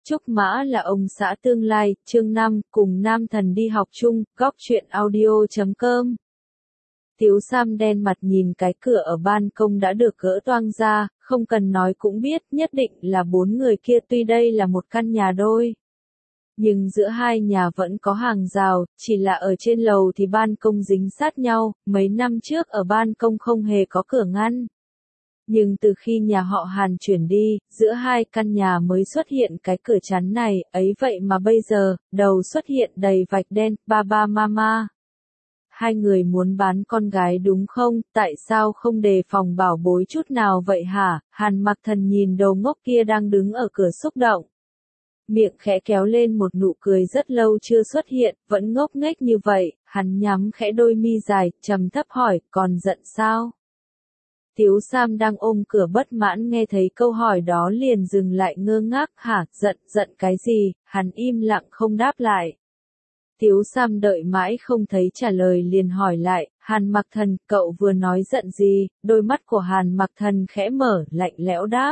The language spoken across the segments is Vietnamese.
Trúc Mã là ông xã tương lai, chương 5, cùng nam thần đi học chung, góc truyện audio.com. Tiếu Sam đen mặt nhìn cái cửa ở ban công đã được gỡ toang ra, không cần nói cũng biết, nhất định là 4 người kia, tuy đây là một căn nhà đôi. Nhưng giữa hai nhà vẫn có hàng rào, chỉ là ở trên lầu thì ban công dính sát nhau, mấy năm trước ở ban công không hề có cửa ngăn. Nhưng từ khi nhà họ Hàn chuyển đi, giữa hai căn nhà mới xuất hiện cái cửa chắn này, ấy vậy mà bây giờ, đầu xuất hiện đầy vạch đen, ba mama. Hai người muốn bán con gái đúng không, tại sao không đề phòng bảo bối chút nào vậy hả? Hàn Mặc Thần nhìn đồ ngốc kia đang đứng ở cửa xúc động. Miệng khẽ kéo lên một nụ cười rất lâu chưa xuất hiện, vẫn ngốc nghếch như vậy, hắn nhắm khẽ đôi mi dài, trầm thấp hỏi, còn giận sao? Tiếu Sam đang ôm cửa bất mãn nghe thấy câu hỏi đó liền dừng lại ngơ ngác, hả, giận cái gì, hắn im lặng không đáp lại. Tiếu Sam đợi mãi không thấy trả lời liền hỏi lại, Hàn Mặc Thần, cậu vừa nói giận gì? Đôi mắt của Hàn Mặc Thần khẽ mở, lạnh lẽo đáp.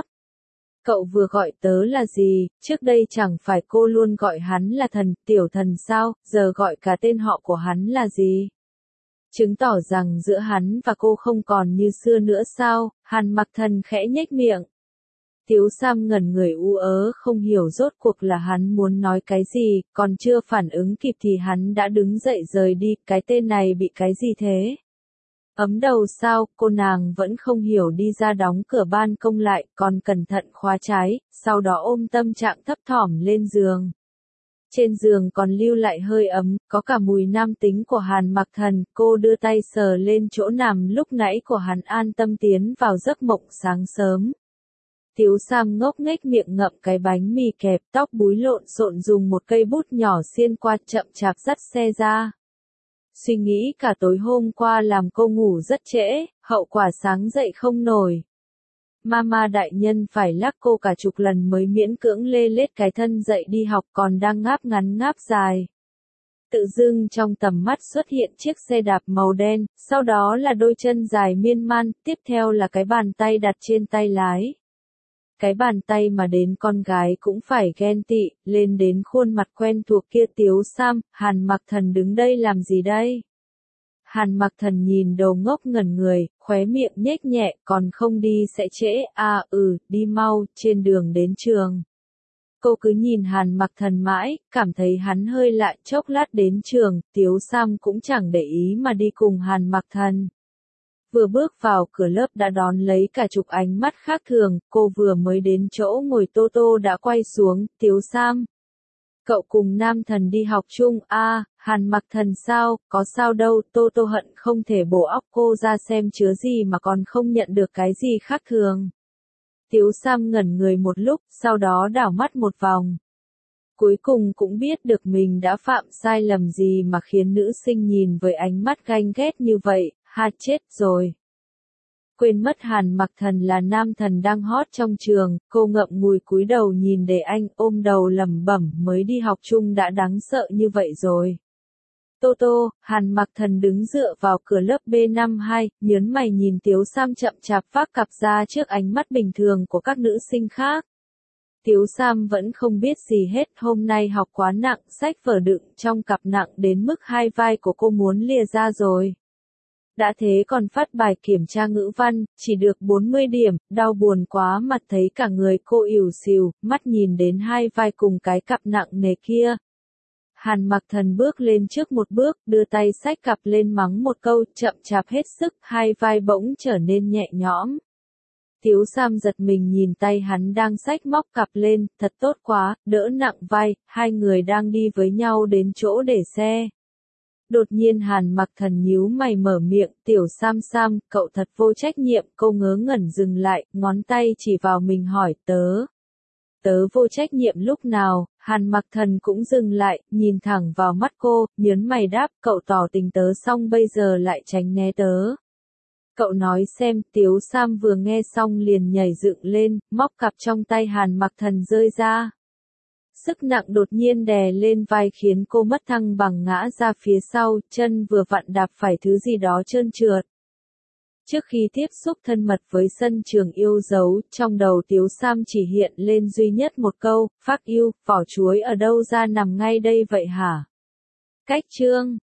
Cậu vừa gọi tớ là gì, trước đây chẳng phải cô luôn gọi hắn là thần, tiểu thần sao, giờ gọi cả tên họ của hắn là gì? Chứng tỏ rằng giữa hắn và cô không còn như xưa nữa sao? Hàn Mặc Thần khẽ nhếch miệng. Tiếu Sam ngẩn người ú ớ không hiểu rốt cuộc là hắn muốn nói cái gì, còn chưa phản ứng kịp thì hắn đã đứng dậy rời đi, cái tên này bị cái gì thế? Ấm đầu sao, cô nàng vẫn không hiểu đi ra đóng cửa ban công lại, còn cẩn thận khóa trái, sau đó ôm tâm trạng thấp thỏm lên giường. Trên giường còn lưu lại hơi ấm, có cả mùi nam tính của Hàn Mặc Thần, cô đưa tay sờ lên chỗ nằm lúc nãy của hắn an tâm tiến vào giấc mộng sáng sớm. Tiếu Sam ngốc nghếch miệng ngậm cái bánh mì kẹp, tóc búi lộn xộn dùng một cây bút nhỏ xiên qua chậm chạp dắt xe ra. Suy nghĩ cả tối hôm qua làm cô ngủ rất trễ, hậu quả sáng dậy không nổi. Mama đại nhân phải lắc cô cả chục lần mới miễn cưỡng lê lết cái thân dậy đi học, còn đang ngáp ngắn ngáp dài. Tự dưng trong tầm mắt xuất hiện chiếc xe đạp màu đen, sau đó là đôi chân dài miên man, tiếp theo là cái bàn tay đặt trên tay lái. Cái bàn tay mà đến con gái cũng phải ghen tị, lên đến khuôn mặt quen thuộc kia. Tiếu Sam, Hàn Mặc Thần đứng đây làm gì đây? Hàn Mặc Thần nhìn đồ ngốc ngẩn người, khóe miệng nhếch nhẹ, còn không đi sẽ trễ, đi mau, trên đường đến trường. Cô cứ nhìn Hàn Mặc Thần mãi, cảm thấy hắn hơi lạ, chốc lát đến trường, Tiếu Sam cũng chẳng để ý mà đi cùng Hàn Mặc Thần. Vừa bước vào cửa lớp đã đón lấy cả chục ánh mắt khác thường, cô vừa mới đến chỗ ngồi Tô đã quay xuống, Tiếu Sam. Cậu cùng nam thần đi học chung, Hàn Mặc Thần sao, có sao đâu, Tô hận không thể bổ óc cô ra xem chứa gì mà còn không nhận được cái gì khác thường. Tiếu Sam ngẩn người một lúc, sau đó đảo mắt một vòng. Cuối cùng cũng biết được mình đã phạm sai lầm gì mà khiến nữ sinh nhìn với ánh mắt ganh ghét như vậy, chết rồi. Quên mất Hàn Mặc Thần là nam thần đang hot trong trường, cô ngậm ngùi cúi đầu nhìn để anh, ôm đầu lẩm bẩm, mới đi học chung đã đáng sợ như vậy rồi. Tô, Hàn Mặc Thần đứng dựa vào cửa lớp B52, nhớn mày nhìn Tiếu Sam chậm chạp vác cặp ra trước ánh mắt bình thường của các nữ sinh khác. Tiếu Sam vẫn không biết gì hết, hôm nay học quá nặng, sách vở đựng trong cặp nặng đến mức hai vai của cô muốn lìa ra rồi. Đã thế còn phát bài kiểm tra ngữ văn, chỉ được 40 điểm, đau buồn quá mặt thấy cả người cô ỉu xìu, mắt nhìn đến hai vai cùng cái cặp nặng nề kia. Hàn Mặc Thần bước lên trước một bước, đưa tay xách cặp lên mắng một câu, chậm chạp hết sức, hai vai bỗng trở nên nhẹ nhõm. Tiếu Sam giật mình nhìn tay hắn đang xách móc cặp lên, thật tốt quá, đỡ nặng vai, hai người đang đi với nhau đến chỗ để xe. Đột nhiên Hàn Mặc Thần nhíu mày mở miệng, tiểu Sam, cậu thật vô trách nhiệm, cô ngớ ngẩn dừng lại, ngón tay chỉ vào mình hỏi, tớ vô trách nhiệm lúc nào? Hàn Mặc Thần cũng dừng lại, nhìn thẳng vào mắt cô, nhớn mày đáp, cậu tỏ tình tớ xong bây giờ lại tránh né tớ. Cậu nói xem, Tiếu Sam vừa nghe xong liền nhảy dựng lên, móc cặp trong tay Hàn Mặc Thần rơi ra. Sức nặng đột nhiên đè lên vai khiến cô mất thăng bằng ngã ra phía sau, chân vừa vặn đạp phải thứ gì đó trơn trượt. Trước khi tiếp xúc thân mật với sân trường yêu dấu, trong đầu Tiếu Sam chỉ hiện lên duy nhất một câu, phác yêu, vỏ chuối ở đâu ra nằm ngay đây vậy hả? Cách chương